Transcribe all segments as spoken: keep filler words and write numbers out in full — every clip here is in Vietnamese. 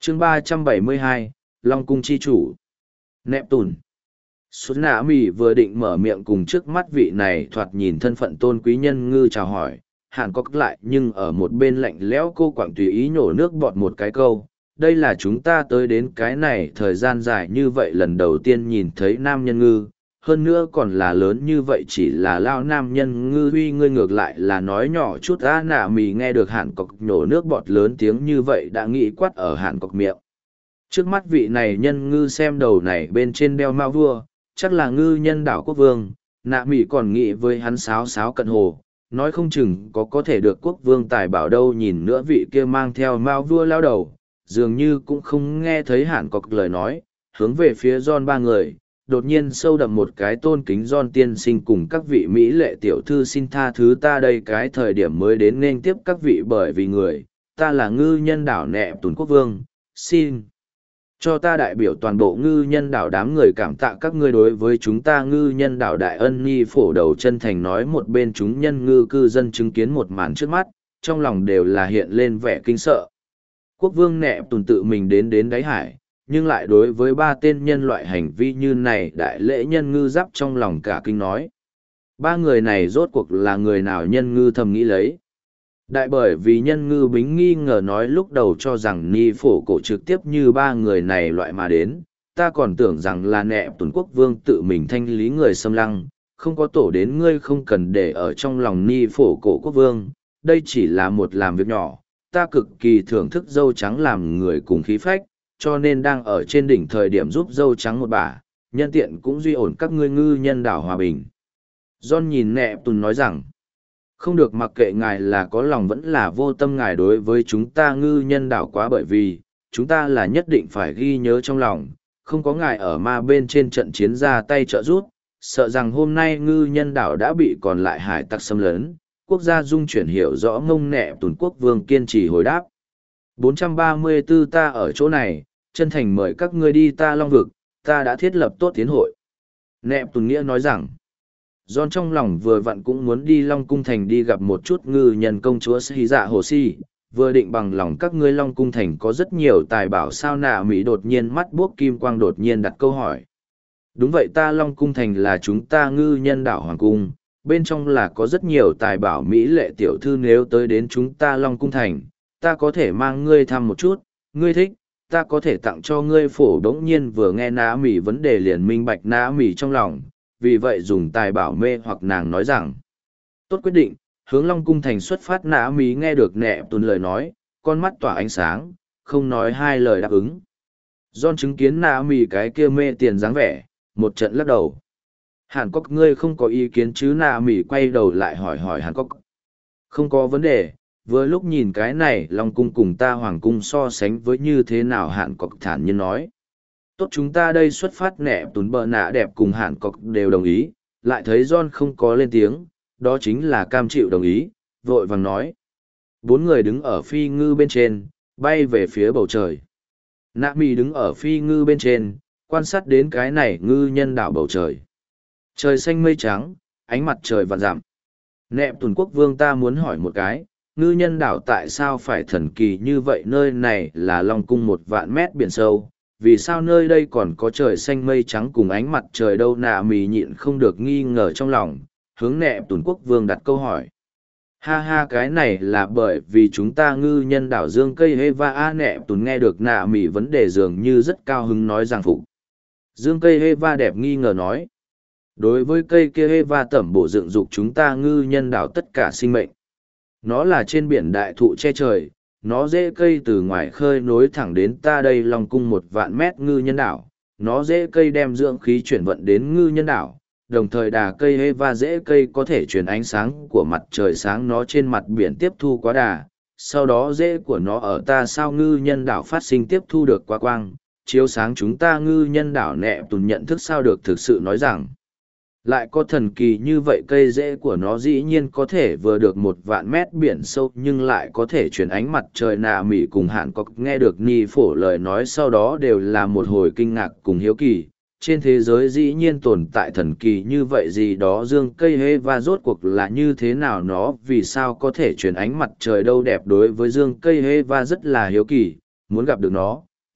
chương ba trăm bảy mươi hai, Long Cung Chi Chủ. Nẹp tùn. Xuất nạ mì vừa định mở miệng cùng trước mắt vị này thoạt nhìn thân phận tôn quý nhân ngư chào hỏi, Hàn Cốc lại nhưng ở một bên lạnh lẽo cô quảng tùy ý nhổ nước bọt một cái câu. Đây là chúng ta tới đến cái này thời gian dài như vậy lần đầu tiên nhìn thấy nam nhân ngư, hơn nữa còn là lớn như vậy chỉ là lao nam nhân ngư huy ngươi ngược lại là nói nhỏ chút á nạ mì nghe được Hàn Cốc nhổ nước bọt lớn tiếng như vậy đã nghĩ quát ở Hàn Cốc miệng. Trước mắt vị này nhân ngư xem đầu này bên trên đeo mao vua, chắc là ngư nhân đảo quốc vương, nạ mì còn nghĩ với hắn sáo sáo cận hồ, nói không chừng có có thể được quốc vương tài bảo đâu nhìn nữa vị kia mang theo mao vua lao đầu, dường như cũng không nghe thấy Hàn Cốc lời nói, hướng về phía John ba người, đột nhiên sâu đậm một cái tôn kính John tiên sinh cùng các vị Mỹ lệ tiểu thư xin tha thứ ta đây cái thời điểm mới đến nên tiếp các vị bởi vì người, ta là ngư nhân đảo nẹp tùn quốc vương, xin cho ta đại biểu toàn bộ ngư nhân đảo đám người cảm tạ các ngươi đối với chúng ta ngư nhân đảo đại ân ni phổ đầu chân thành nói một bên chúng nhân ngư cư dân chứng kiến một màn trước mắt, trong lòng đều là hiện lên vẻ kinh sợ. Quốc vương nẹp tùn tự mình đến đến đáy hải, nhưng lại đối với ba tên nhân loại hành vi như này đại lễ nhân ngư giáp trong lòng cả kinh nói. Ba người này rốt cuộc là người nào nhân ngư thầm nghĩ lấy. Đại bởi vì nhân ngư bính nghi ngờ nói lúc đầu cho rằng ni phổ cổ trực tiếp như ba người này loại mà đến, ta còn tưởng rằng là nẹp tuần quốc vương tự mình thanh lý người xâm lăng, không có tổ đến ngươi không cần để ở trong lòng ni phổ cổ quốc vương, đây chỉ là một làm việc nhỏ, ta cực kỳ thưởng thức dâu trắng làm người cùng khí phách, cho nên đang ở trên đỉnh thời điểm giúp dâu trắng một bả, nhân tiện cũng duy ổn các ngươi ngư nhân đảo hòa bình. John nhìn nẹp tùn nói rằng, không được mặc kệ ngài là có lòng vẫn là vô tâm ngài đối với chúng ta ngư nhân đảo quá bởi vì, chúng ta là nhất định phải ghi nhớ trong lòng, không có ngài ở ma bên trên trận chiến ra tay trợ giúp, sợ rằng hôm nay ngư nhân đảo đã bị còn lại hải tặc xâm lấn, quốc gia dung chuyển hiểu rõ ngông nẹp tùn quốc vương kiên trì hồi đáp. bốn trăm ba mươi tư ta ở chỗ này, chân thành mời các ngươi đi ta long vực, ta đã thiết lập tốt tiến hội. Nẹp tùn nghĩa nói rằng, John trong lòng vừa vặn cũng muốn đi Long Cung Thành đi gặp một chút ngư nhân công chúa Sĩ Dạ Hồ Si, vừa định bằng lòng các ngươi Long Cung Thành có rất nhiều tài bảo sao nạ Mỹ đột nhiên mắt buốc kim quang đột nhiên đặt câu hỏi. Đúng vậy ta Long Cung Thành là chúng ta ngư nhân đảo Hoàng Cung, bên trong là có rất nhiều tài bảo Mỹ lệ tiểu thư nếu tới đến chúng ta Long Cung Thành, ta có thể mang ngươi thăm một chút, ngươi thích, ta có thể tặng cho ngươi phổ đống nhiên vừa nghe nạ Mỹ vấn đề liền minh bạch nạ Mỹ trong lòng. Vì vậy dùng tài bảo mê hoặc nàng nói rằng tốt quyết định hướng Long Cung Thành xuất phát nã mí nghe được nẹp tùn lời nói con mắt tỏa ánh sáng không nói hai lời đáp ứng. John chứng kiến nã mí cái kia mê tiền dáng vẻ một trận lắc đầu. Hàn Cốc ngươi không có ý kiến chứ nã mí quay đầu lại hỏi hỏi Hàn Cốc. Không có vấn đề, vừa lúc nhìn cái này Long Cung cùng ta Hoàng Cung so sánh với như thế nào Hàn Cốc thản nhiên nói. Tốt chúng ta đây xuất phát nẹp tùn bờ nạ đẹp cùng Hàn Cốc đều đồng ý, lại thấy John không có lên tiếng, đó chính là cam chịu đồng ý, vội vàng nói. Bốn người đứng ở phi ngư bên trên, bay về phía bầu trời. Nạ mì đứng ở phi ngư bên trên, quan sát đến cái này ngư nhân đảo bầu trời. Trời xanh mây trắng, ánh mặt trời vạn dặm. Nẹp tùn quốc vương ta muốn hỏi một cái, ngư nhân đảo tại sao phải thần kỳ như vậy nơi này là Long Cung một vạn mét biển sâu. Vì sao nơi đây còn có trời xanh mây trắng cùng ánh mặt trời đâu nạ mì nhịn không được nghi ngờ trong lòng, hướng nẹp tùn quốc vương đặt câu hỏi. Ha ha cái này là bởi vì chúng ta ngư nhân đảo dương cây Heva a nẹp tùn nghe được nạ mì vấn đề dường như rất cao hứng nói rằng phục. Dương cây Heva đẹp nghi ngờ nói. Đối với cây kia Heva tẩm bổ dựng dục chúng ta ngư nhân đảo tất cả sinh mệnh. Nó là trên biển đại thụ che trời. Nó dễ cây từ ngoài khơi nối thẳng đến ta đây Long Cung một vạn mét ngư nhân đảo, nó dễ cây đem dưỡng khí chuyển vận đến ngư nhân đảo, đồng thời đà cây Heva dễ cây có thể truyền ánh sáng của mặt trời sáng nó trên mặt biển tiếp thu quá đà, sau đó dễ của nó ở ta sao ngư nhân đảo phát sinh tiếp thu được quá quang, chiếu sáng chúng ta ngư nhân đảo nẹp tùn nhận thức sao được thực sự nói rằng. Lại có thần kỳ như vậy cây rễ của nó dĩ nhiên có thể vừa được một vạn mét biển sâu nhưng lại có thể chuyển ánh mặt trời nạ mỉ cùng Hàn Cốc nghe được ni phổ lời nói sau đó đều là một hồi kinh ngạc cùng hiếu kỳ. Trên thế giới dĩ nhiên tồn tại thần kỳ như vậy gì đó dương cây Heva rốt cuộc là như thế nào nó vì sao có thể chuyển ánh mặt trời đâu đẹp đối với dương cây Heva rất là hiếu kỳ, muốn gặp được nó,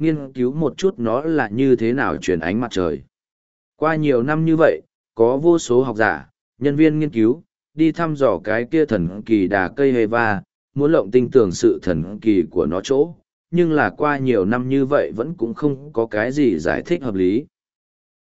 nghiên cứu một chút nó là như thế nào truyền ánh mặt trời. Qua nhiều năm như vậy, có vô số học giả, nhân viên nghiên cứu, đi thăm dò cái kia thần kỳ đà cây Heva, muốn lộng tinh tưởng sự thần kỳ của nó chỗ, nhưng là qua nhiều năm như vậy vẫn cũng không có cái gì giải thích hợp lý.